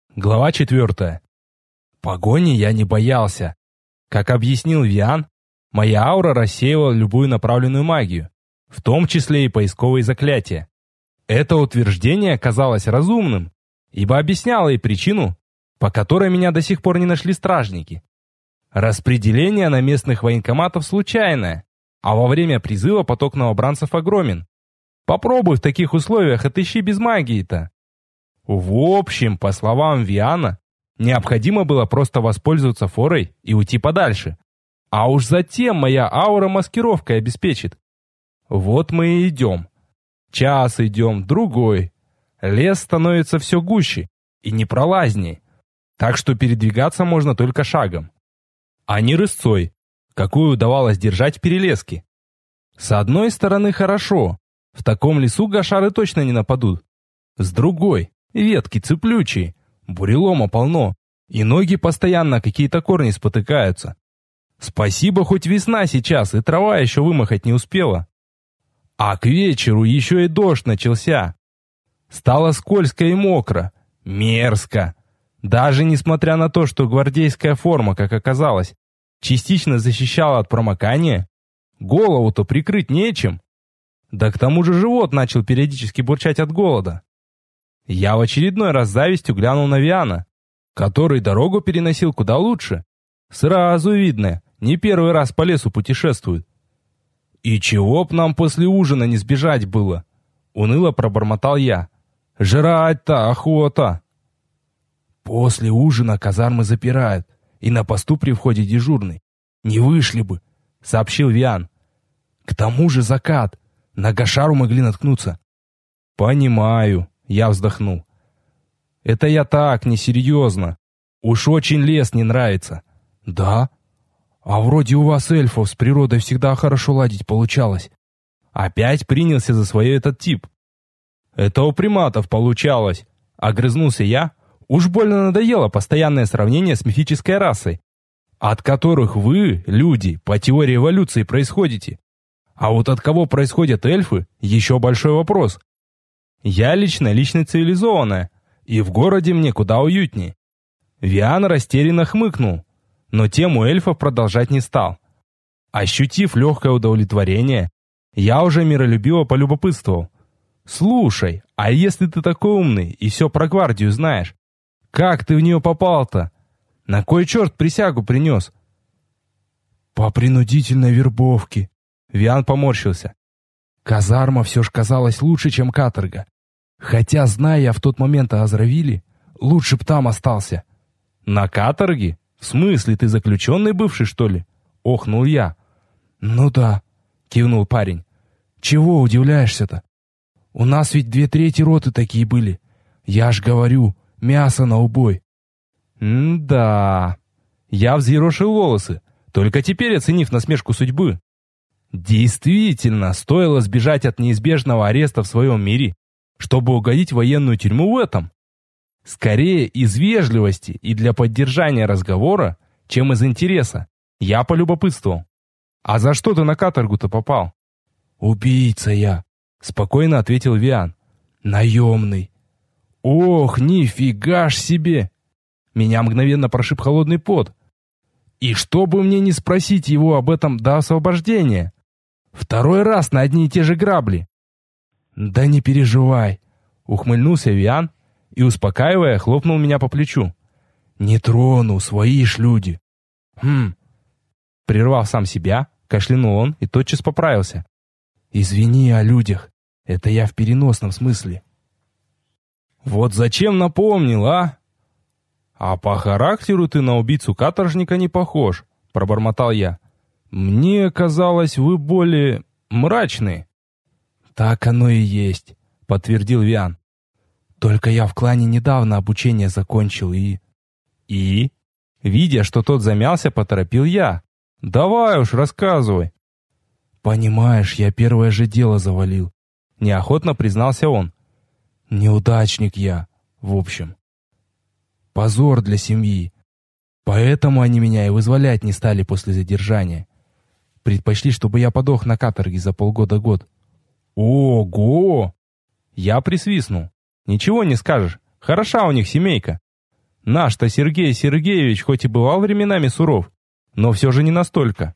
Глава 4. Погони я не боялся. Как объяснил Виан, моя аура рассеивала любую направленную магию, в том числе и поисковые заклятия. Это утверждение казалось разумным, ибо объясняло и причину, по которой меня до сих пор не нашли стражники. Распределение на местных военкоматов случайное, а во время призыва поток новобранцев огромен. Попробуй в таких условиях отыщи без магии-то. В общем, по словам Виана, необходимо было просто воспользоваться форой и уйти подальше. А уж затем моя аура маскировкой обеспечит. Вот мы и идем. Час идем, другой. Лес становится все гуще и непролазней. Так что передвигаться можно только шагом. А не рысцой, какую удавалось держать в перелеске. С одной стороны хорошо. В таком лесу гашары точно не нападут. С другой, ветки цеплючие, бурелома полно, и ноги постоянно какие-то корни спотыкаются. Спасибо, хоть весна сейчас, и трава еще вымахать не успела. А к вечеру еще и дождь начался. Стало скользко и мокро, мерзко. Даже несмотря на то, что гвардейская форма, как оказалось, частично защищала от промокания, голову-то прикрыть нечем. Да к тому же живот начал периодически бурчать от голода. Я в очередной раз с завистью глянул на Виана, который дорогу переносил куда лучше. Сразу видно, не первый раз по лесу путешествует. «И чего б нам после ужина не сбежать было?» — уныло пробормотал я. «Жрать-то охота!» «После ужина казармы запирают, и на посту при входе дежурный. Не вышли бы», — сообщил Виан. «К тому же закат. На гашару могли наткнуться». «Понимаю», — я вздохнул. «Это я так, несерьезно. Уж очень лес не нравится». «Да? А вроде у вас, эльфов, с природой всегда хорошо ладить получалось». Опять принялся за свое этот тип. «Это у приматов получалось», — огрызнулся я. Уж больно надоело постоянное сравнение с мифической расой, от которых вы, люди, по теории эволюции происходите. А вот от кого происходят эльфы, еще большой вопрос. Я личность цивилизованная, и в городе мне куда уютнее. Виан растерянно хмыкнул, но тему эльфов продолжать не стал. Ощутив легкое удовлетворение, я уже миролюбиво полюбопытствовал. «Слушай, а если ты такой умный и все про гвардию знаешь, как ты в нее попал-то? На кой черт присягу принес?» «По принудительной вербовке», — Виан поморщился. «Казарма все ж казалась лучше, чем каторга. Хотя, зная я в тот момент о Азравиле, лучше б там остался». «На каторге? В смысле, ты заключенный бывший, что ли?» — охнул я. «Ну да», — кивнул парень. «Чего удивляешься-то? У нас ведь 2/3 роты такие были. Я ж говорю, мясо на убой». «Да...» Я взъерошил волосы, только теперь оценив насмешку судьбы. Действительно, стоило сбежать от неизбежного ареста в своем мире, чтобы угодить в военную тюрьму в этом. Скорее из вежливости и для поддержания разговора, чем из интереса. Я полюбопытствовал. «А за что ты на каторгу-то попал?» «Убийца я», — спокойно ответил Виан. «Наемный». «Ох, нифига ж себе!» Меня мгновенно прошиб холодный пот. И чтобы мне не спросить его об этом до освобождения? Второй раз на одни и те же грабли. «Да не переживай», — ухмыльнулся Виан и, успокаивая, хлопнул меня по плечу. «Не трону, свои ж люди». Прервав сам себя, кашлянул он и тотчас поправился. «Извини о людях, это я в переносном смысле». «Вот зачем напомнил, а?» «А по характеру ты на убийцу каторжника не похож», — пробормотал я. «Мне казалось, вы более мрачные». «Так оно и есть», — подтвердил Виан. «Только я в клане недавно обучение закончил и...» «И?» Видя, что тот замялся, поторопил я. «Давай уж, рассказывай». «Понимаешь, я первое же дело завалил», — неохотно признался он. «Неудачник я, в общем. Позор для семьи. Поэтому они меня и вызволять не стали после задержания. Предпочли, чтобы я подох на каторге за полгода-год». «Ого!» Я присвистнул. «Ничего не скажешь. Хороша у них семейка». Наш-то Сергей Сергеевич хоть и бывал временами суров, но все же не настолько.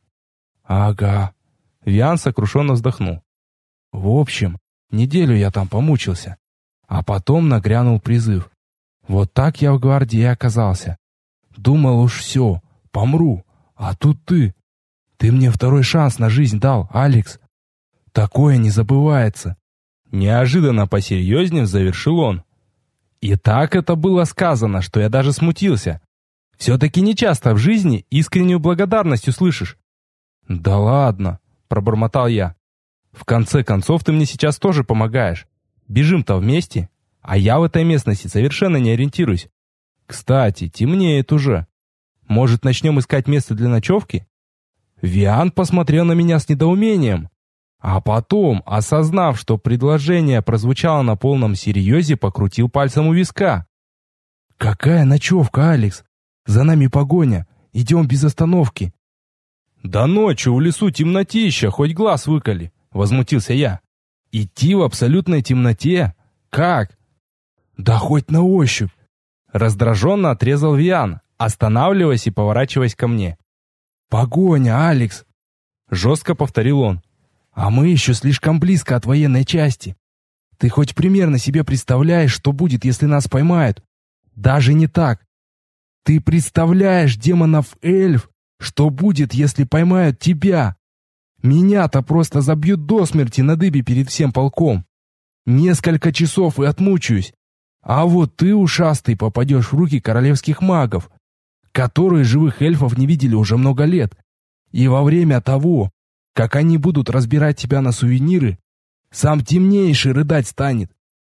Ага. Виан сокрушенно вздохнул. В общем, неделю я там помучился, а потом нагрянул призыв. Вот так я в гвардии оказался. Думал уж все, помру, а тут ты. Ты мне второй шанс на жизнь дал, Алекс. Такое не забывается. Неожиданно посерьезнее завершил он. И так это было сказано, что я даже смутился. Все-таки нечасто в жизни искреннюю благодарность услышишь. Да ладно, пробормотал я. В конце концов, ты мне сейчас тоже помогаешь. Бежим-то вместе, а я в этой местности совершенно не ориентируюсь. Кстати, темнеет уже. Может, начнем искать место для ночевки? Виан посмотрел на меня с недоумением, а потом, осознав, что предложение прозвучало на полном серьезе, покрутил пальцем у виска. «Какая ночевка, Алекс? За нами погоня. Идем без остановки». «Да ночью в лесу темнотища, хоть глаз выколи», — возмутился я. «Идти в абсолютной темноте? Как?» «Да хоть на ощупь», — раздраженно отрезал Виан, останавливаясь и поворачиваясь ко мне. «Погоня, Алекс!» — жестко повторил он. «А мы еще слишком близко от военной части. Ты хоть примерно себе представляешь, что будет, если нас поймают? Даже не так. Ты представляешь, демонов-эльф, что будет, если поймают тебя? Меня-то просто забьют до смерти на дыбе перед всем полком. Несколько часов и отмучаюсь. А вот ты, ушастый, попадешь в руки королевских магов, которые живых эльфов не видели уже много лет. И во время того, как они будут разбирать тебя на сувениры, сам темнейший рыдать станет».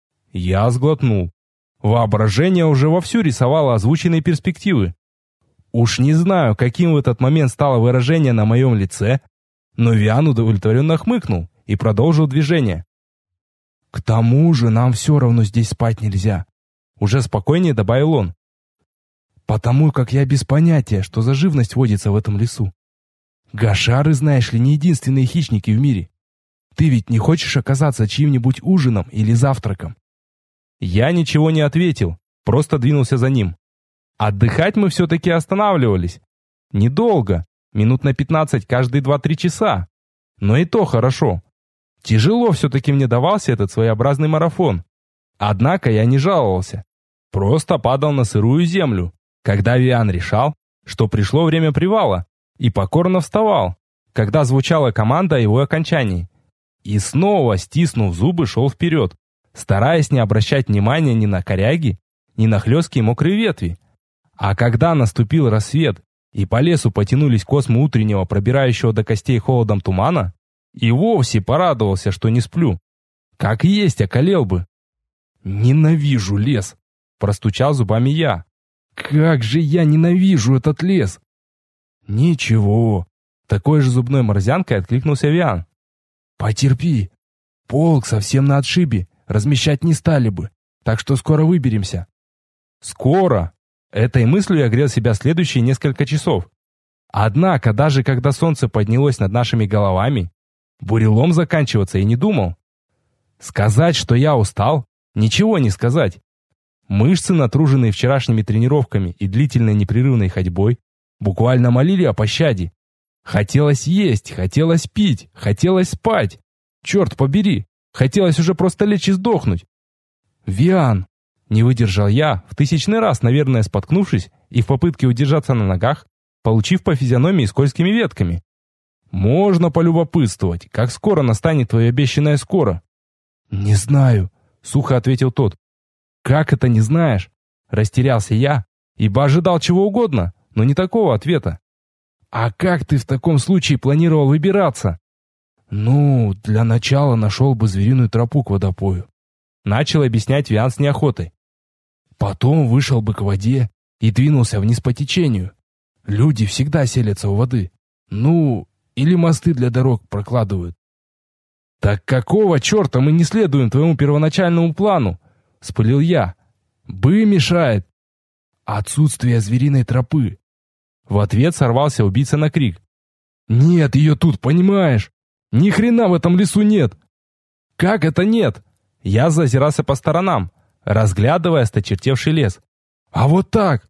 Я сглотнул. Воображение уже вовсю рисовало озвученные перспективы. Уж не знаю, каким в этот момент стало выражение на моем лице, но Виан удовлетворенно хмыкнул и продолжил движение. «К тому же нам все равно здесь спать нельзя», — уже спокойнее добавил он. «Потому как я без понятия, что за живность водится в этом лесу. Гашары, знаешь ли, не единственные хищники в мире. Ты ведь не хочешь оказаться чьим-нибудь ужином или завтраком?» Я ничего не ответил, просто двинулся за ним. Отдыхать мы все-таки останавливались. Недолго, минут на 15 каждые 2-3 часа. Но и то хорошо. Тяжело все-таки мне давался этот своеобразный марафон. Однако я не жаловался. Просто падал на сырую землю, когда Виан решал, что пришло время привала, и покорно вставал, когда звучала команда о его окончании. И снова, стиснув зубы, шел вперед, стараясь не обращать внимания ни на коряги, ни на хлесткие мокрые ветви. А когда наступил рассвет, и по лесу потянулись космы утреннего, пробирающего до костей холодом тумана, и вовсе порадовался, что не сплю. Как есть, околел бы. «Ненавижу лес!» – простучал зубами я. «Как же я ненавижу этот лес!» «Ничего!» – такой же зубной морзянкой откликнулся Виан. «Потерпи! Полк совсем на отшибе, размещать не стали бы, так что скоро выберемся». «Скоро!» Этой мыслью я грел себя следующие несколько часов. Однако, даже когда солнце поднялось над нашими головами, бурелом заканчиваться и не думал. Сказать, что я устал, ничего не сказать. Мышцы, натруженные вчерашними тренировками и длительной непрерывной ходьбой, буквально молили о пощаде. Хотелось есть, хотелось пить, хотелось спать. Черт побери, хотелось уже просто лечь и сдохнуть. «Виан!» Не выдержал я, в 1000-й раз, наверное, споткнувшись и в попытке удержаться на ногах, получив по физиономии скользкими ветками. «Можно полюбопытствовать, как скоро настанет твое обещанное скоро?» «Не знаю», — сухо ответил тот. «Как это не знаешь?» Растерялся я, ибо ожидал чего угодно, но не такого ответа. «А как ты в таком случае планировал выбираться?» «Ну, для начала нашел бы звериную тропу к водопою», — начал объяснять Виан с неохотой. «Потом вышел бы к воде и двинулся вниз по течению. Люди всегда селятся у воды. Ну, или мосты для дорог прокладывают». «Так какого черта мы не следуем твоему первоначальному плану?» — вспылил я. «Бы мешает». «Отсутствие звериной тропы». В ответ сорвался убийца на крик. «Нет ее тут, понимаешь? Ни хрена в этом лесу нет». «Как это нет?» Я зазирался по сторонам, разглядывая осточертевший лес. «А вот так!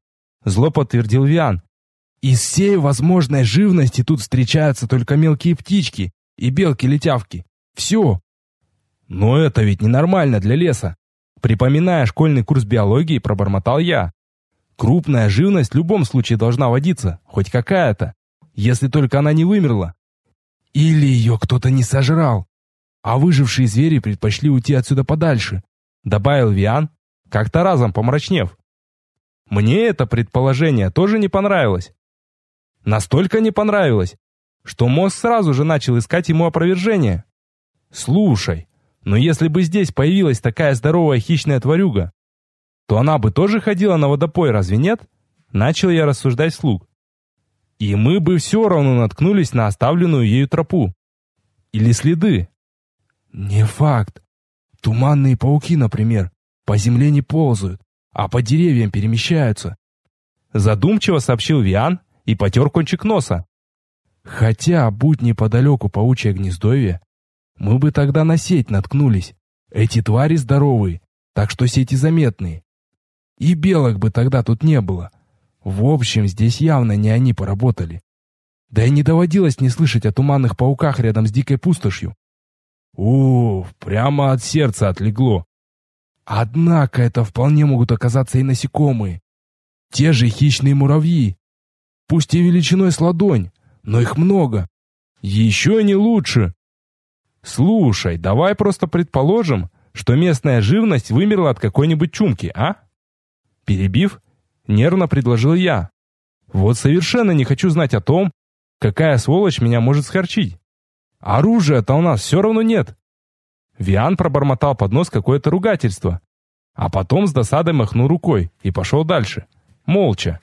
Зло подтвердил Виан. «Из всей возможной живности тут встречаются только мелкие птички и белки-летявки. Все». «Но это ведь ненормально для леса». Припоминая школьный курс биологии, пробормотал я. «Крупная живность в любом случае должна водиться, хоть какая-то, если только она не вымерла. Или ее кто-то не сожрал, а выжившие звери предпочли уйти отсюда подальше», добавил Виан, как-то разом помрачнев. Мне это предположение тоже не понравилось. Настолько не понравилось, что мозг сразу же начал искать ему опровержение. «Слушай, но если бы здесь появилась такая здоровая хищная тварюга, то она бы тоже ходила на водопой, разве нет?» Начал я рассуждать вслух. «И мы бы все равно наткнулись на оставленную ею тропу. Или следы». «Не факт. Туманные пауки, например, по земле не ползают, а по деревьям перемещаются», задумчиво сообщил Виан и потер кончик носа. «Хотя, будь неподалеку паучье гнездовье, мы бы тогда на сеть наткнулись. Эти твари здоровые, так что сети заметные. И белок бы тогда тут не было. В общем, здесь явно не они поработали. Да и не доводилось не слышать о туманных пауках рядом с дикой пустошью». «Уф, прямо от сердца отлегло. Однако это вполне могут оказаться и насекомые. Те же хищные муравьи. Пусть и величиной с ладонь, но их много. Еще не лучше». «Слушай, давай просто предположим, что местная живность вымерла от какой-нибудь чумки, а?» Перебив, нервно предложил я. «Вот совершенно не хочу знать о том, какая сволочь меня может схорчить. Оружия-то у нас все равно нет». Виан пробормотал под нос какое-то ругательство, а потом с досадой махнул рукой и пошел дальше, молча.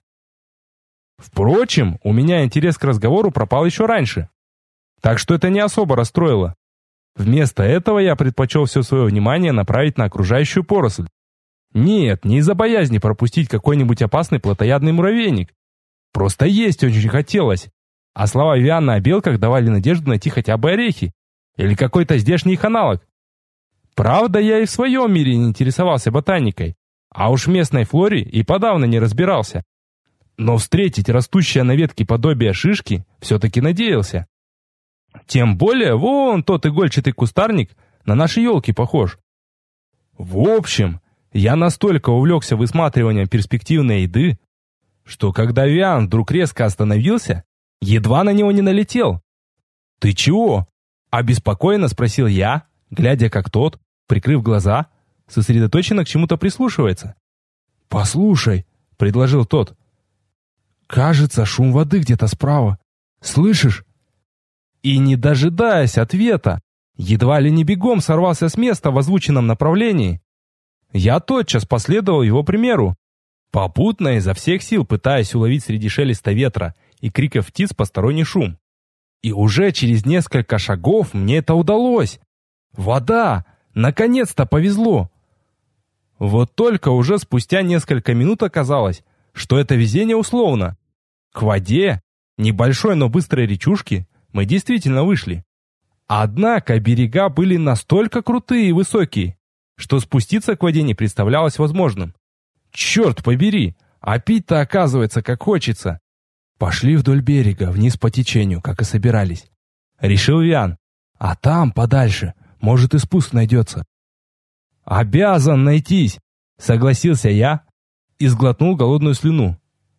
Впрочем, у меня интерес к разговору пропал еще раньше, так что это не особо расстроило. Вместо этого я предпочел все свое внимание направить на окружающую поросль. Нет, не из-за боязни пропустить какой-нибудь опасный плотоядный муравейник. Просто есть очень хотелось. А слова Виана о белках давали надежду найти хотя бы орехи или какой-то здешний их аналог. Правда, я и в своем мире не интересовался ботаникой, а уж в местной флоре и подавно не разбирался. Но встретить растущее на ветке подобие шишки все-таки надеялся. Тем более, вон тот игольчатый кустарник на наши елки похож. В общем, я настолько увлекся высматриванием перспективной еды, что когда Виан вдруг резко остановился, едва на него не налетел. «Ты чего?» – обеспокоенно спросил я, глядя, как тот, прикрыв глаза, сосредоточенно к чему-то прислушивается. «Послушай», – предложил тот. «Кажется, шум воды где-то справа. Слышишь?» И, не дожидаясь ответа, едва ли не бегом сорвался с места в озвученном направлении. Я тотчас последовал его примеру, попутно изо всех сил пытаясь уловить среди шелеста ветра и криков птиц посторонний шум. И уже через несколько шагов мне это удалось. Вода! Наконец-то повезло! Вот только уже спустя несколько минут оказалось, что это везение условно. К воде, небольшой, но быстрой речушки, мы действительно вышли. Однако берега были настолько крутые и высокие, что спуститься к воде не представлялось возможным. Черт побери, а пить-то оказывается как хочется. «Пошли вдоль берега, вниз по течению, как и собирались», — решил Виан. «А там, подальше, может и спуск найдется». «Обязан найтись», — согласился я и сглотнул голодную слюну.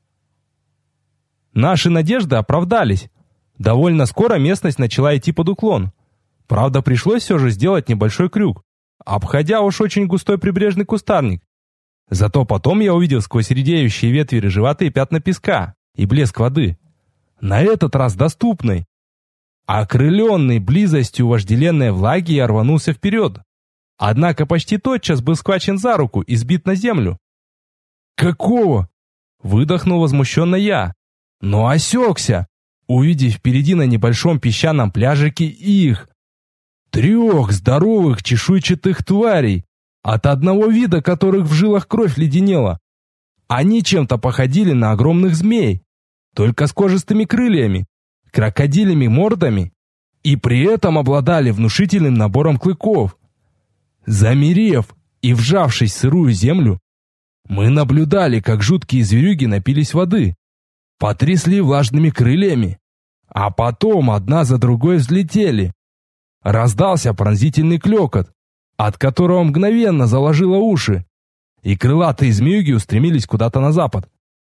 Наши надежды оправдались. Довольно скоро местность начала идти под уклон. Правда, пришлось все же сделать небольшой крюк, обходя уж очень густой прибрежный кустарник. Зато потом я увидел сквозь редеющие ветви рыжеватые пятна песка и блеск воды. На этот раз доступный. Окрыленный близостью вожделенной влаги, я рванулся вперед. Однако почти тотчас был схвачен за руку и сбит на землю. «Какого?» — выдохнул возмущенно я, но осекся, увидев впереди на небольшом песчаном пляжике их. 3 здоровых чешуйчатых тварей, от одного вида которых в жилах кровь леденела. Они чем-то походили на огромных змей, только с кожистыми крыльями, крокодилями мордами, и при этом обладали внушительным набором клыков. Замерев и вжавшись в сырую землю, Мы наблюдали, как жуткие зверюги напились воды, потрясли влажными крыльями, а потом одна за другой взлетели. Раздался пронзительный клёкот, от которого мгновенно заложило уши, и крылатые змеюги устремились куда-то на запад.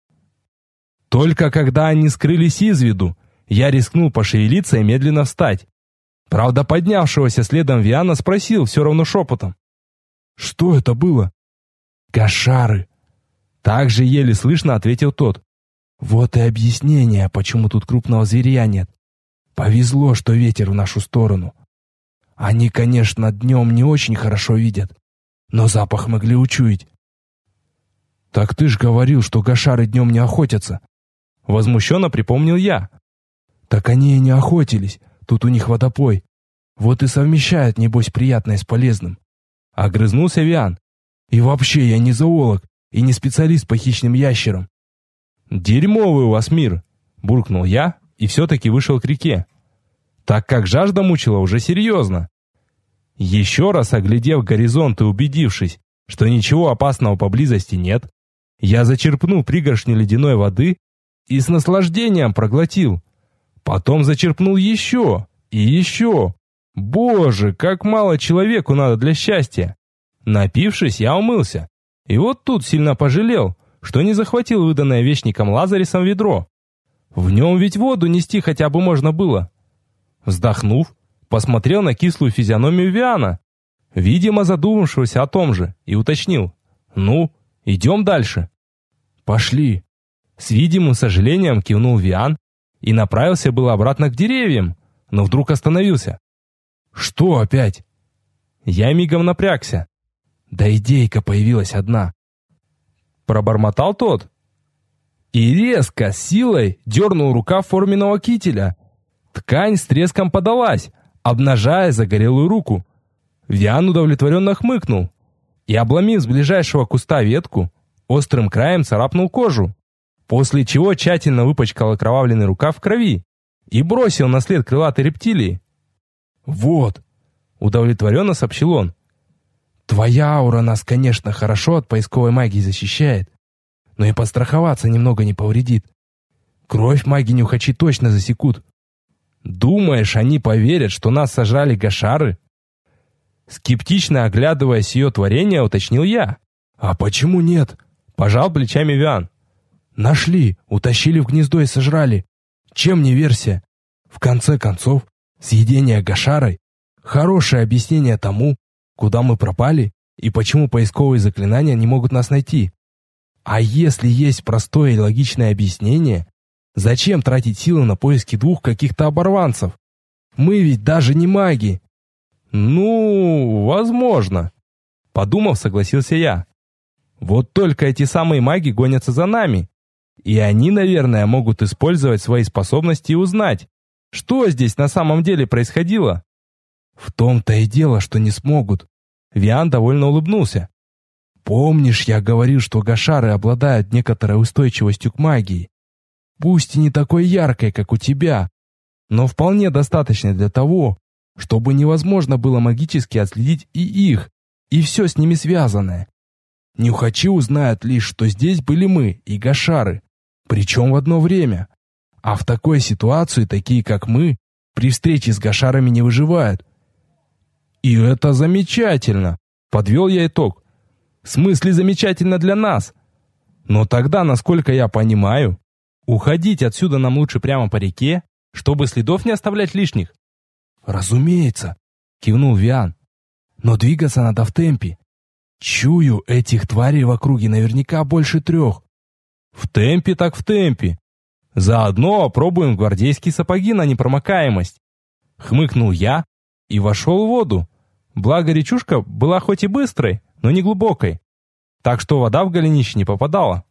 Только когда они скрылись из виду, я рискнул пошевелиться и медленно встать. Правда, поднявшегося следом Виана спросил все равно шепотом: «Что это было?» «Гашары!» Так же еле слышно ответил тот. «Вот и объяснение, почему тут крупного зверя нет. Повезло, что ветер в нашу сторону. Они, конечно, днем не очень хорошо видят, но запах могли учуять». «Так ты ж говорил, что гашары днем не охотятся!» Возмущенно припомнил я. «Так они и не охотились, тут у них водопой. Вот и совмещают, небось, приятное с полезным». Огрызнулся Виан. «И вообще, я не зоолог и не специалист по хищным ящерам». «Дерьмовый у вас мир!» буркнул я и все-таки вышел к реке, так как жажда мучила уже серьезно. Еще раз оглядев горизонт и убедившись, что ничего опасного поблизости нет, я зачерпнул пригоршню ледяной воды и с наслаждением проглотил. Потом зачерпнул еще и еще. Боже, как мало человеку надо для счастья! Напившись, я умылся. И вот тут сильно пожалел, что не захватил выданное вещником Лазарисом ведро. В нем ведь воду нести хотя бы можно было. Вздохнув, посмотрел на кислую физиономию Виана, видимо задумавшегося о том же, и уточнил: «Ну, идем дальше». «Пошли». С видимым сожалением кивнул Виан и направился было обратно к деревьям, но вдруг остановился. «Что опять?» Я мигом напрягся. «Да идейка появилась одна». Пробормотал тот и резко, с силой дернул рукав форменного кителя. Ткань с треском подалась, обнажая загорелую руку. Виан удовлетворенно хмыкнул и, обломив с ближайшего куста ветку, острым краем царапнул кожу, после чего тщательно выпачкал окровавленный рукав в крови и бросил на след крылатой рептилии. «Вот», — удовлетворенно сообщил он, — «твоя аура нас, конечно, хорошо от поисковой магии защищает, но и подстраховаться немного не повредит. Кровь маги-нюхачи точно засекут». «Думаешь, они поверят, что нас сожрали гашары?» Скептично оглядываясь ее творение, уточнил я. «А почему нет?» — пожал плечами Виан. «Нашли, утащили в гнездо и сожрали. Чем не версия? В конце концов, съедение гашарой — хорошее объяснение тому, куда мы пропали и почему поисковые заклинания не могут нас найти. А если есть простое и логичное объяснение, зачем тратить силы на поиски двух каких-то оборванцев? Мы ведь даже не маги». «Ну, возможно», — подумав, согласился я. «Вот только эти самые маги гонятся за нами, и они, наверное, могут использовать свои способности и узнать, что здесь на самом деле происходило». «В том-то и дело, что не смогут», — Виан довольно улыбнулся. «Помнишь, я говорил, что гашары обладают некоторой устойчивостью к магии? Пусть и не такой яркой, как у тебя, но вполне достаточной для того, чтобы невозможно было магически отследить и их, и все с ними связанное. Нюхачи узнают лишь, что здесь были мы и гашары, причем в одно время. А в такой ситуации такие, как мы, при встрече с гашарами не выживают». «И это замечательно», — подвел я итог. «В смысле замечательно для нас. Но тогда, насколько я понимаю, уходить отсюда нам лучше прямо по реке, чтобы следов не оставлять лишних». «Разумеется», — кивнул Виан. «Но двигаться надо в темпе. Чую, этих тварей в округе наверняка больше 3. «В темпе так в темпе. Заодно опробуем гвардейские сапоги на непромокаемость». Хмыкнул я и вошел в воду. Благо речушка была хоть и быстрой, но не глубокой, так что вода в голенище не попадала.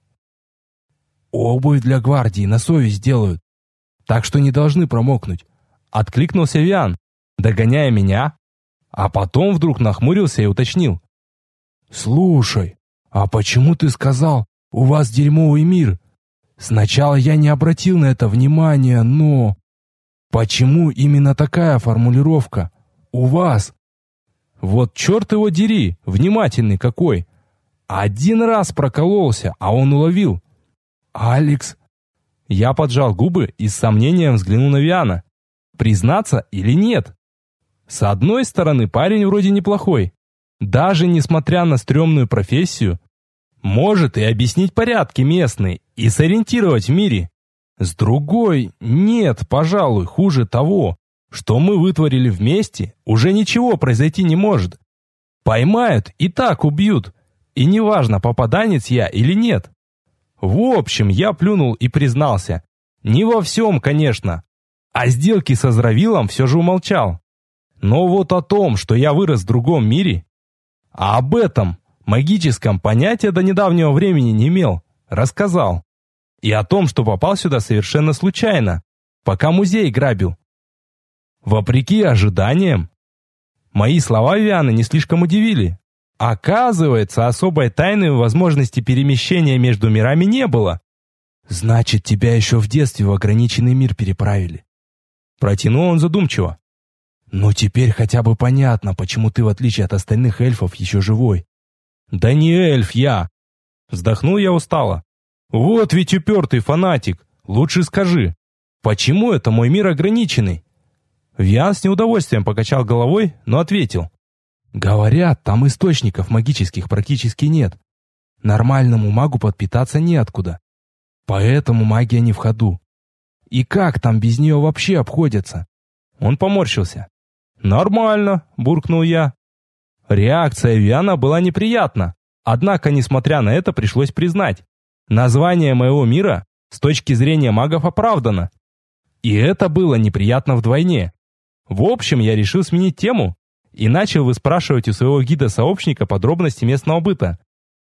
«Обувь для гвардии на совесть делают, так что не должны промокнуть», — откликнулся Виан, догоняя меня, а потом вдруг нахмурился и уточнил. «Слушай, а почему ты сказал, у вас дерьмовый мир? Сначала я не обратил на это внимания, но... Почему именно такая формулировка? У вас?» «Вот черт его дери, внимательный какой!» Один раз прокололся, а он уловил. «Алекс!» Я поджал губы и с сомнением взглянул на Виана. Признаться или нет? С одной стороны, парень вроде неплохой. Даже несмотря на стрёмную профессию, может и объяснить порядки местные, и сориентировать в мире. С другой, нет, пожалуй, хуже того, что мы вытворили вместе, уже ничего произойти не может. Поймают и так убьют, и неважно, попаданец я или нет. В общем, я плюнул и признался. Не во всем, конечно. О сделке со Зравилом все же умолчал. Но вот о том, что я вырос в другом мире, а об этом магическом понятия до недавнего времени не имел, рассказал. И о том, что попал сюда совершенно случайно, пока музей грабил. Вопреки ожиданиям, мои слова Виана не слишком удивили. Оказывается, особой тайны возможности перемещения между мирами не было. «Значит, тебя еще в детстве в ограниченный мир переправили». Протянул он задумчиво. «Ну теперь хотя бы понятно, почему ты, в отличие от остальных эльфов, еще живой». «Да не эльф я!» Вздохнул я устало. «Вот ведь упертый фанатик. Лучше скажи, почему это мой мир ограниченный?» Виан с неудовольствием покачал головой, но ответил. «Говорят, там источников магических практически нет. Нормальному магу подпитаться неоткуда. Поэтому магия не в ходу. И как там без нее вообще обходятся?» Он поморщился. «Нормально», — буркнул я. Реакция Виана была неприятна, однако, несмотря на это, пришлось признать. Название моего мира с точки зрения магов оправдано. И это было неприятно вдвойне. В общем, я решил сменить тему и начал выспрашивать у своего гида-сообщника подробности местного быта.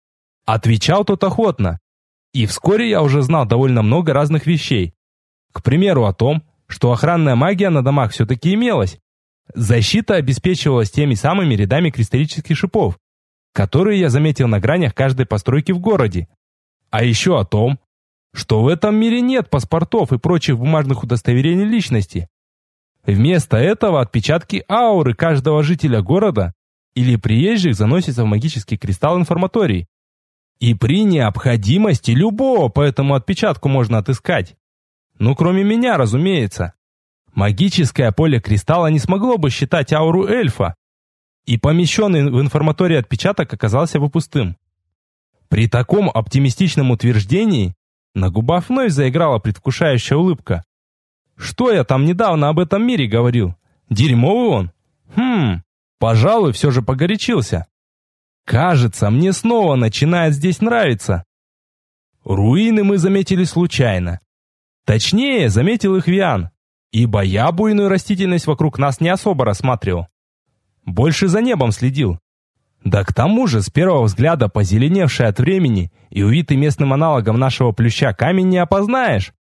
Отвечал тот охотно. И вскоре я уже знал довольно много разных вещей. К примеру, о том, что охранная магия на домах все-таки имелась. Защита обеспечивалась теми самыми рядами кристаллических шипов, которые я заметил на гранях каждой постройки в городе. А еще о том, что в этом мире нет паспортов и прочих бумажных удостоверений личности. Вместо этого отпечатки ауры каждого жителя города или приезжих заносятся в магический кристалл-информаторий. И при необходимости любого по этому отпечатку можно отыскать. Ну, кроме меня, разумеется. Магическое поле кристалла не смогло бы считать ауру эльфа, и помещенный в информаторий отпечаток оказался бы пустым. При таком оптимистичном утверждении на губах вновь заиграла предвкушающая улыбка. Что я там недавно об этом мире говорил? Дерьмовый он? Пожалуй, все же погорячился. Кажется, мне снова начинает здесь нравиться. Руины мы заметили случайно. Точнее, заметил их Виан, ибо я буйную растительность вокруг нас не особо рассматривал. Больше за небом следил. Да к тому же, с первого взгляда позеленевший от времени и увитый местным аналогом нашего плюща камень не опознаешь.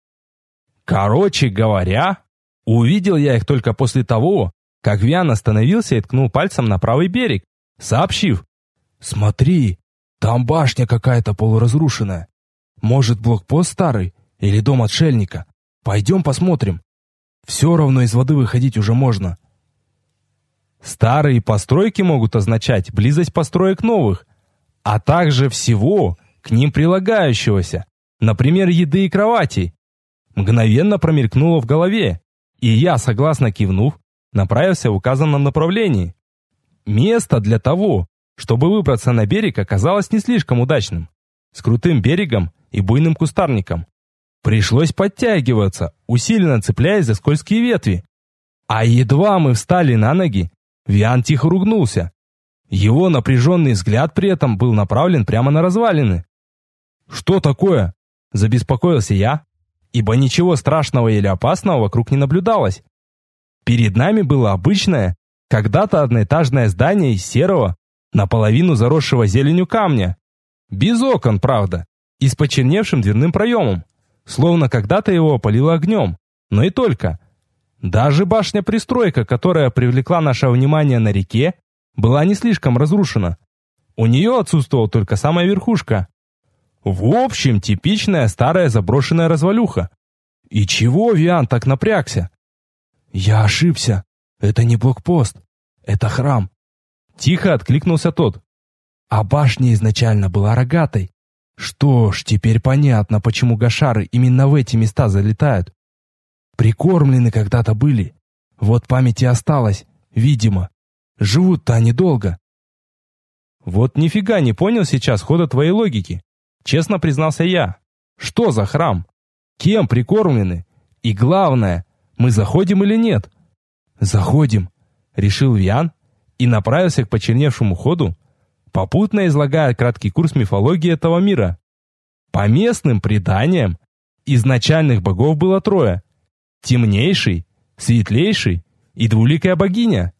Короче говоря, увидел я их только после того, как Виан остановился и ткнул пальцем на правый берег, сообщив: «Смотри, там башня какая-то полуразрушенная. Может, блокпост старый или дом отшельника? Пойдем посмотрим. Все равно из воды выходить уже можно». Старые постройки могут означать близость построек новых, а также всего к ним прилагающегося, например, еды и кроватей. Мгновенно промелькнуло в голове, и я, согласно кивнув, направился в указанном направлении. Место для того, чтобы выбраться на берег, оказалось не слишком удачным, с крутым берегом и буйным кустарником. Пришлось подтягиваться, усиленно цепляясь за скользкие ветви. А едва мы встали на ноги, Виан тихо ругнулся. Его напряженный взгляд при этом был направлен прямо на развалины. «Что такое?» – забеспокоился я, ибо ничего страшного или опасного вокруг не наблюдалось. Перед нами было обычное, когда-то одноэтажное здание из серого, наполовину заросшего зеленью камня. Без окон, правда, и с почерневшим дверным проемом, словно когда-то его опалило огнем, но и только. Даже башня-пристройка, которая привлекла наше внимание на реке, была не слишком разрушена. У нее отсутствовала только самая верхушка. В общем, типичная старая заброшенная развалюха. И чего Виан так напрягся? «Я ошибся. Это не блокпост. Это храм». Тихо откликнулся тот. А башня изначально была рогатой. Что ж, теперь понятно, почему гашары именно в эти места залетают. Прикормлены когда-то были. Вот памяти осталось, видимо. Живут-то они долго. Вот нифига не понял сейчас хода твоей логики. Честно признался я. Что за храм? Кем прикормлены? И главное, мы заходим или нет? Заходим, решил Виан и направился к почерневшему ходу, попутно излагая краткий курс мифологии этого мира. По местным преданиям, изначальных богов было трое: темнейший, светлейший и двуликая богиня.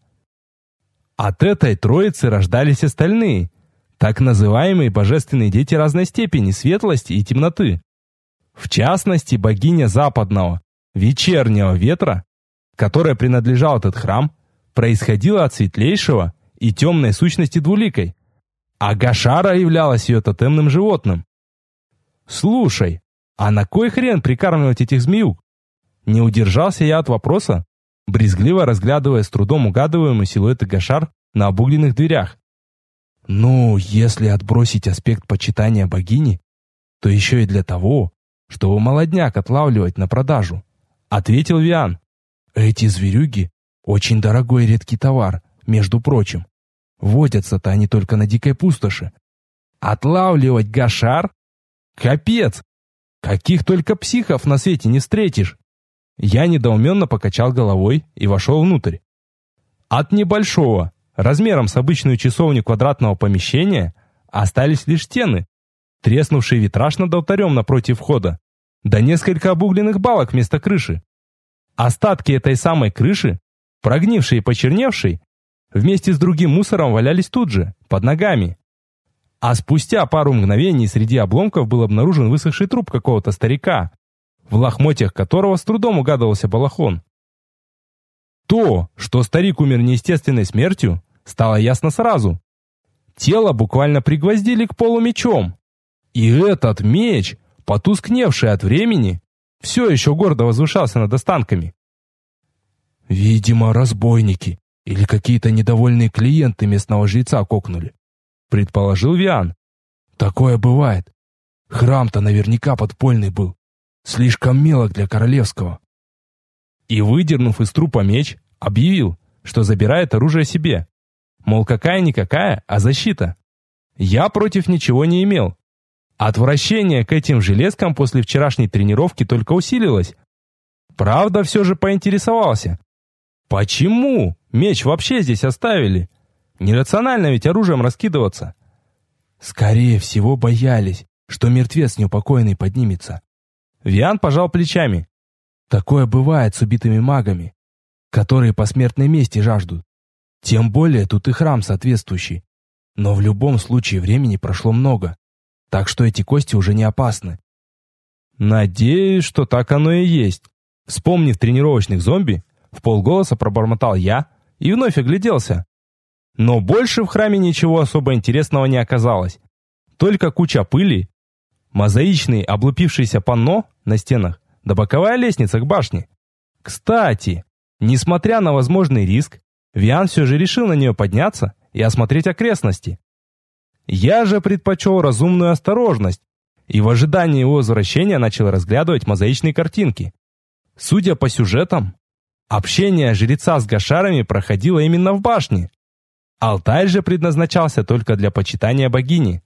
От этой троицы рождались остальные, так называемые божественные дети разной степени светлости и темноты. В частности, богиня западного, вечернего ветра, которой принадлежал этот храм, происходила от светлейшего и темной сущности двуликой, а Гашара являлась ее тотемным животным. Слушай, а на кой хрен прикармливать этих змеюк? Не удержался я от вопроса, брезгливо разглядывая с трудом угадываемые силуэты гашар на обугленных дверях. Ну, если отбросить аспект почитания богини, то еще и для того, чтобы молодняк отлавливать на продажу, ответил Виан. Эти зверюги очень дорогой и редкий товар, между прочим. Водятся-то они только на дикой пустоши. Отлавливать гашар? Капец! Каких только психов на свете не встретишь! Я недоуменно покачал головой и вошел внутрь. От небольшого, размером с обычную часовню квадратного помещения, остались лишь стены, треснувший витраж над алтарем напротив входа, да несколько обугленных балок вместо крыши. Остатки этой самой крыши, прогнившей и почерневшей, вместе с другим мусором валялись тут же, под ногами. А спустя пару мгновений среди обломков был обнаружен высохший труп какого-то старика, в лохмотьях которого с трудом угадывался балахон. То, что старик умер неестественной смертью, стало ясно сразу. Тело буквально пригвоздили к полу мечом. И этот меч, потускневший от времени, все еще гордо возвышался над останками. Видимо, разбойники или какие-то недовольные клиенты местного жреца кокнули, предположил Виан. Такое бывает. Храм-то наверняка подпольный был. Слишком мелок для королевского. И, выдернув из трупа меч, объявил, что забирает оружие себе. Мол, какая-никакая, а защита. Я против ничего не имел. Отвращение к этим железкам после вчерашней тренировки только усилилось. Правда, все же поинтересовался. Почему меч вообще здесь оставили? Нерационально ведь оружием раскидываться. Скорее всего, боялись, что мертвец неупокоенный поднимется. Виан пожал плечами. Такое бывает с убитыми магами, которые посмертной мести жаждут. Тем более тут и храм соответствующий. Но в любом случае времени прошло много, так что эти кости уже не опасны. Надеюсь, что так оно и есть. Вспомнив тренировочных зомби, вполголоса пробормотал я и вновь огляделся. Но больше в храме ничего особо интересного не оказалось. Только куча пыли, мозаичный облупившийся панно на стенах, да боковая лестница к башне. Кстати, несмотря на возможный риск, Виан все же решил на нее подняться и осмотреть окрестности. Я же предпочел разумную осторожность и в ожидании его возвращения начал разглядывать мозаичные картинки. Судя по сюжетам, общение жреца с гашарами проходило именно в башне. Алтарь же предназначался только для почитания богини.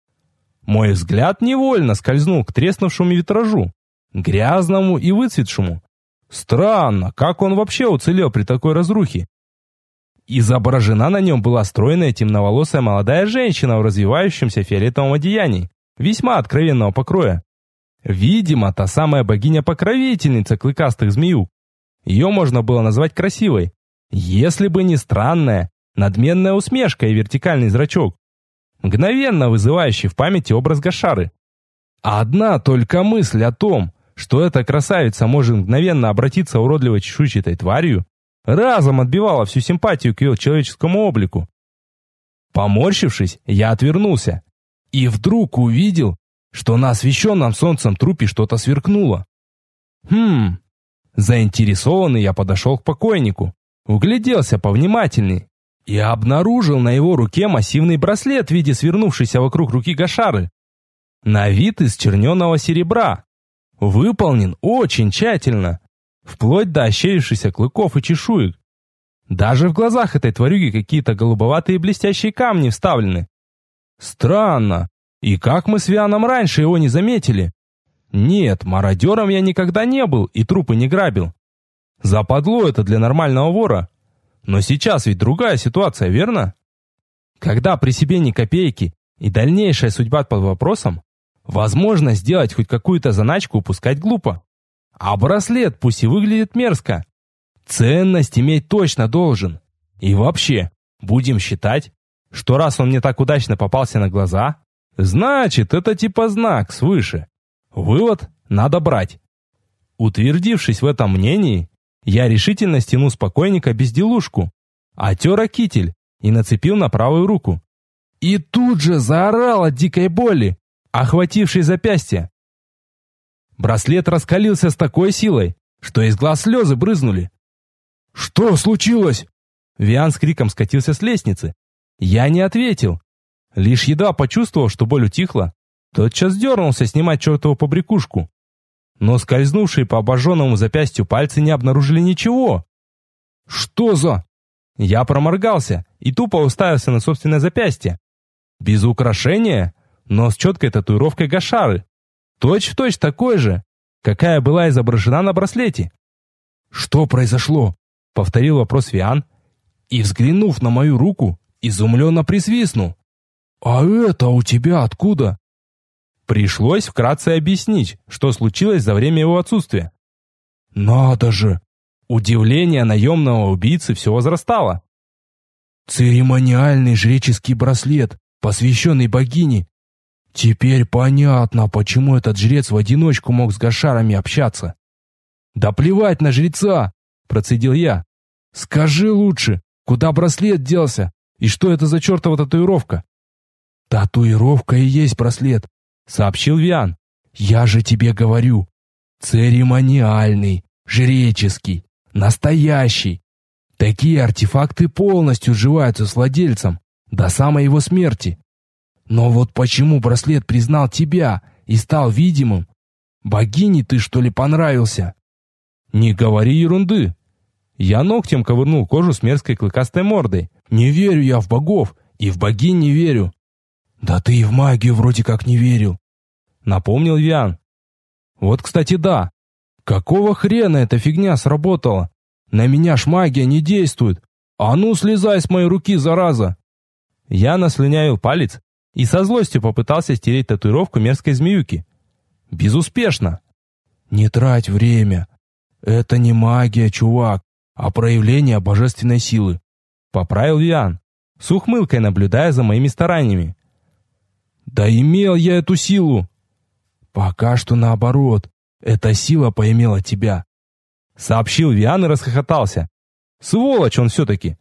Мой взгляд невольно скользнул к треснувшему витражу, грязному и выцветшему. Странно, как он вообще уцелел при такой разрухе? Изображена на нем была стройная темноволосая молодая женщина в развивающемся фиолетовом одеянии, весьма откровенного покроя. Видимо, та самая богиня-покровительница клыкастых змеюк. Ее можно было назвать красивой, если бы не странная, надменная усмешка и вертикальный зрачок, мгновенно вызывающий в памяти образ Гашары. Одна только мысль о том, что эта красавица может мгновенно обратиться уродливой чешуйчатой тварью, разом отбивала всю симпатию к ее человеческому облику. Поморщившись, я отвернулся и вдруг увидел, что на освещенном солнцем трупе что-то сверкнуло. Заинтересованный я подошел к покойнику, вгляделся повнимательней и обнаружил на его руке массивный браслет в виде свернувшейся вокруг руки Гашары. На вид из черненого серебра. Выполнен очень тщательно, вплоть до ощерившихся клыков и чешуек. Даже в глазах этой тварюги какие-то голубоватые блестящие камни вставлены. Странно. И как мы с Вианом раньше его не заметили? Нет, мародером я никогда не был и трупы не грабил. Западло это для нормального вора. Но сейчас ведь другая ситуация, верно? Когда при себе ни копейки и дальнейшая судьба под вопросом, возможно сделать хоть какую-то заначку упускать глупо. А браслет пусть и выглядит мерзко. Ценность иметь точно должен. И вообще, будем считать, что раз он мне так удачно попался на глаза, значит, это типа знак свыше. Вывод надо брать. Утвердившись в этом мнении, я решительно стянул с покойника безделушку, отер китель и нацепил на правую руку. И тут же заорал от дикой боли, охватившей запястье. Браслет раскалился с такой силой, что из глаз слезы брызнули. «Что случилось?» Виан с криком скатился с лестницы. Я не ответил. Лишь едва почувствовал, что боль утихла, тотчас дернулся снимать чертову побрякушку. Но скользнувшие по обожженному запястью пальцы не обнаружили ничего. «Что за...» Я проморгался и тупо уставился на собственное запястье. Без украшения, но с четкой татуировкой Гашары. Точь-в-точь такой же, какая была изображена на браслете. «Что произошло?» — повторил вопрос Виан, и, взглянув на мою руку, изумленно присвистнул. «А это у тебя откуда?» Пришлось вкратце объяснить, что случилось за время его отсутствия. «Надо же!» Удивление наемного убийцы все возрастало. «Церемониальный жреческий браслет, посвященный богине. Теперь понятно, почему этот жрец в одиночку мог с гашарами общаться». «Да плевать на жреца!» – процедил я. «Скажи лучше, куда браслет делся, и что это за чертова татуировка?» «Татуировка и есть браслет», — сообщил Виан. «Я же тебе говорю. Церемониальный, жреческий, настоящий. Такие артефакты полностью сживаются с владельцем до самой его смерти. Но вот почему браслет признал тебя и стал видимым? Богине ты, что ли, понравился?» «Не говори ерунды». Я ногтем ковырнул кожу с мерзкой клыкастой мордой. «Не верю я в богов и в богинь не верю». «Да ты и в магию вроде как не верил», — напомнил Виан. «Вот, кстати, да. Какого хрена эта фигня сработала? На меня ж магия не действует. А ну, слезай с моей руки, зараза!» Я наслюнявил палец и со злостью попытался стереть татуировку мерзкой змеюки. Безуспешно. «Не трать время. Это не магия, чувак, а проявление божественной силы», — поправил Виан, с ухмылкой наблюдая за моими стараниями. «Да имел я эту силу!» «Пока что наоборот. Эта сила поимела тебя», — сообщил Виан и расхохотался. «Сволочь он все-таки!»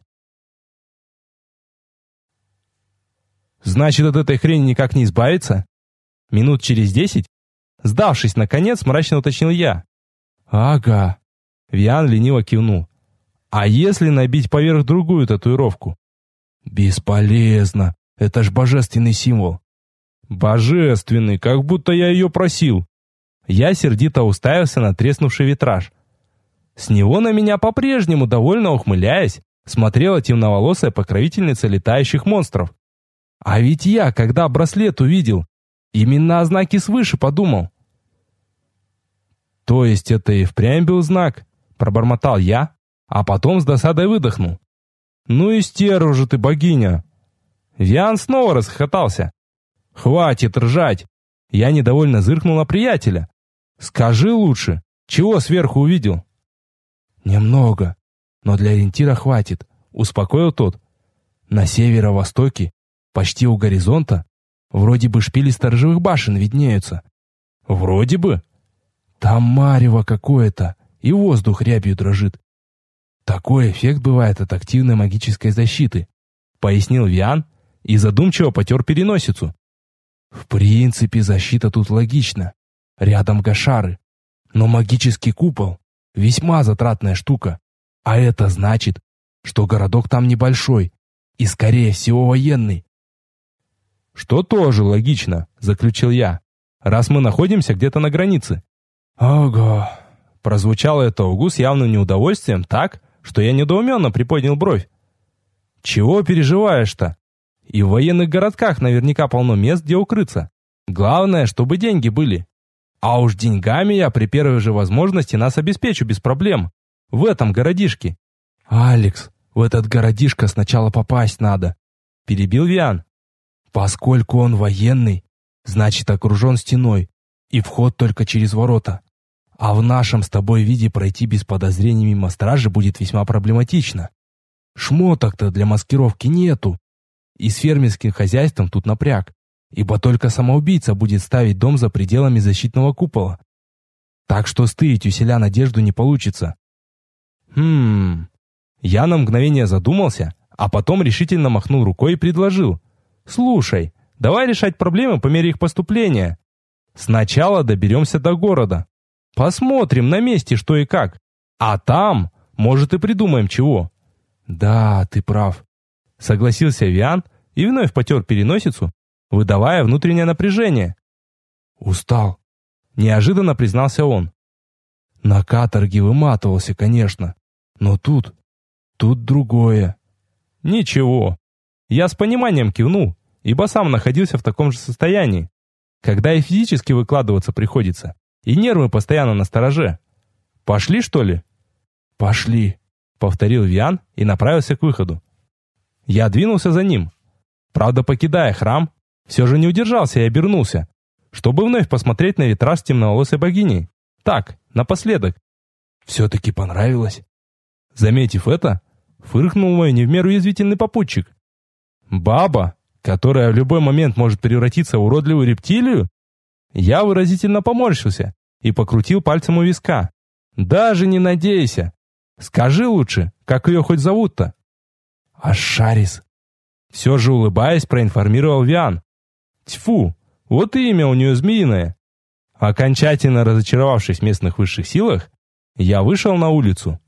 «Значит, от этой хрени никак не избавиться?» Минут через 10, сдавшись наконец, мрачно уточнил я. «Ага». Виан лениво кивнул. «А если набить поверх другую татуировку?» «Бесполезно. Это ж божественный символ». «Божественный, как будто я ее просил». Я сердито уставился на треснувший витраж. С него на меня по-прежнему, довольно ухмыляясь, смотрела темноволосая покровительница летающих монстров. А ведь я, когда браслет увидел, именно о знаке свыше подумал. «То есть это и впрямь был знак?» – пробормотал я, а потом с досадой выдохнул. «Ну и стерва же ты, богиня!» Виан снова расхохотался. «Хватит ржать!» Я недовольно зыркнул на приятеля. «Скажи лучше, чего сверху увидел?» «Немного, но для ориентира хватит», — успокоил тот. «На северо-востоке, почти у горизонта, вроде бы шпили сторожевых башен виднеются». «Вроде бы?» «Там марево какое-то, и воздух рябью дрожит. Такой эффект бывает от активной магической защиты», — пояснил Виан и задумчиво потер переносицу. «В принципе, защита тут логична. Рядом гашары. Но магический купол — весьма затратная штука. А это значит, что городок там небольшой, И, скорее всего, военный. Что тоже логично, заключил я, раз мы находимся где-то на границе. Ого. Прозвучало это Угу с явным неудовольствием так, что я недоуменно приподнял бровь. Чего переживаешь-то? И в военных городках наверняка полно мест, где укрыться. Главное, чтобы деньги были. А уж деньгами я при первой же возможности нас обеспечу без проблем. В этом городишке. Алекс, в этот городишко сначала попасть надо, перебил Виан. Поскольку он военный, значит окружен стеной, и вход только через ворота. А в нашем с тобой виде пройти без подозрений мимо стражи будет весьма проблематично. Шмоток-то для маскировки нету. И с фермерским хозяйством тут напряг, ибо только самоубийца будет ставить дом за пределами защитного купола. Так что стырить у селян одежду не получится. Я на мгновение задумался, а потом решительно махнул рукой и предложил. Слушай, давай решать проблемы по мере их поступления. Сначала доберемся до города. Посмотрим на месте, что и как. А там, может, и придумаем чего. Да, ты прав. Согласился Виан и вновь потер переносицу, выдавая внутреннее напряжение. Устал. Неожиданно признался он. На каторге выматывался, конечно. Но тут другое. Ничего. Я с пониманием кивнул, ибо сам находился в таком же состоянии, когда и физически выкладываться приходится, и нервы постоянно настороже. Пошли, что ли? Пошли, повторил Виан и направился к выходу. Я двинулся за ним. Правда, покидая храм, все же не удержался и обернулся, чтобы вновь посмотреть на витраж с темноволосой богиней. Так, напоследок. Все-таки понравилось? Заметив это, фыркнул мой не в меру язвительный попутчик. Баба, которая в любой момент может превратиться в уродливую рептилию? Я выразительно поморщился и покрутил пальцем у виска. Даже не надейся. Скажи лучше, как ее хоть зовут-то? Ашарис. Все же улыбаясь, проинформировал Виан. Тьфу, вот и имя у нее змеиное. Окончательно разочаровавшись в местных высших силах, я вышел на улицу.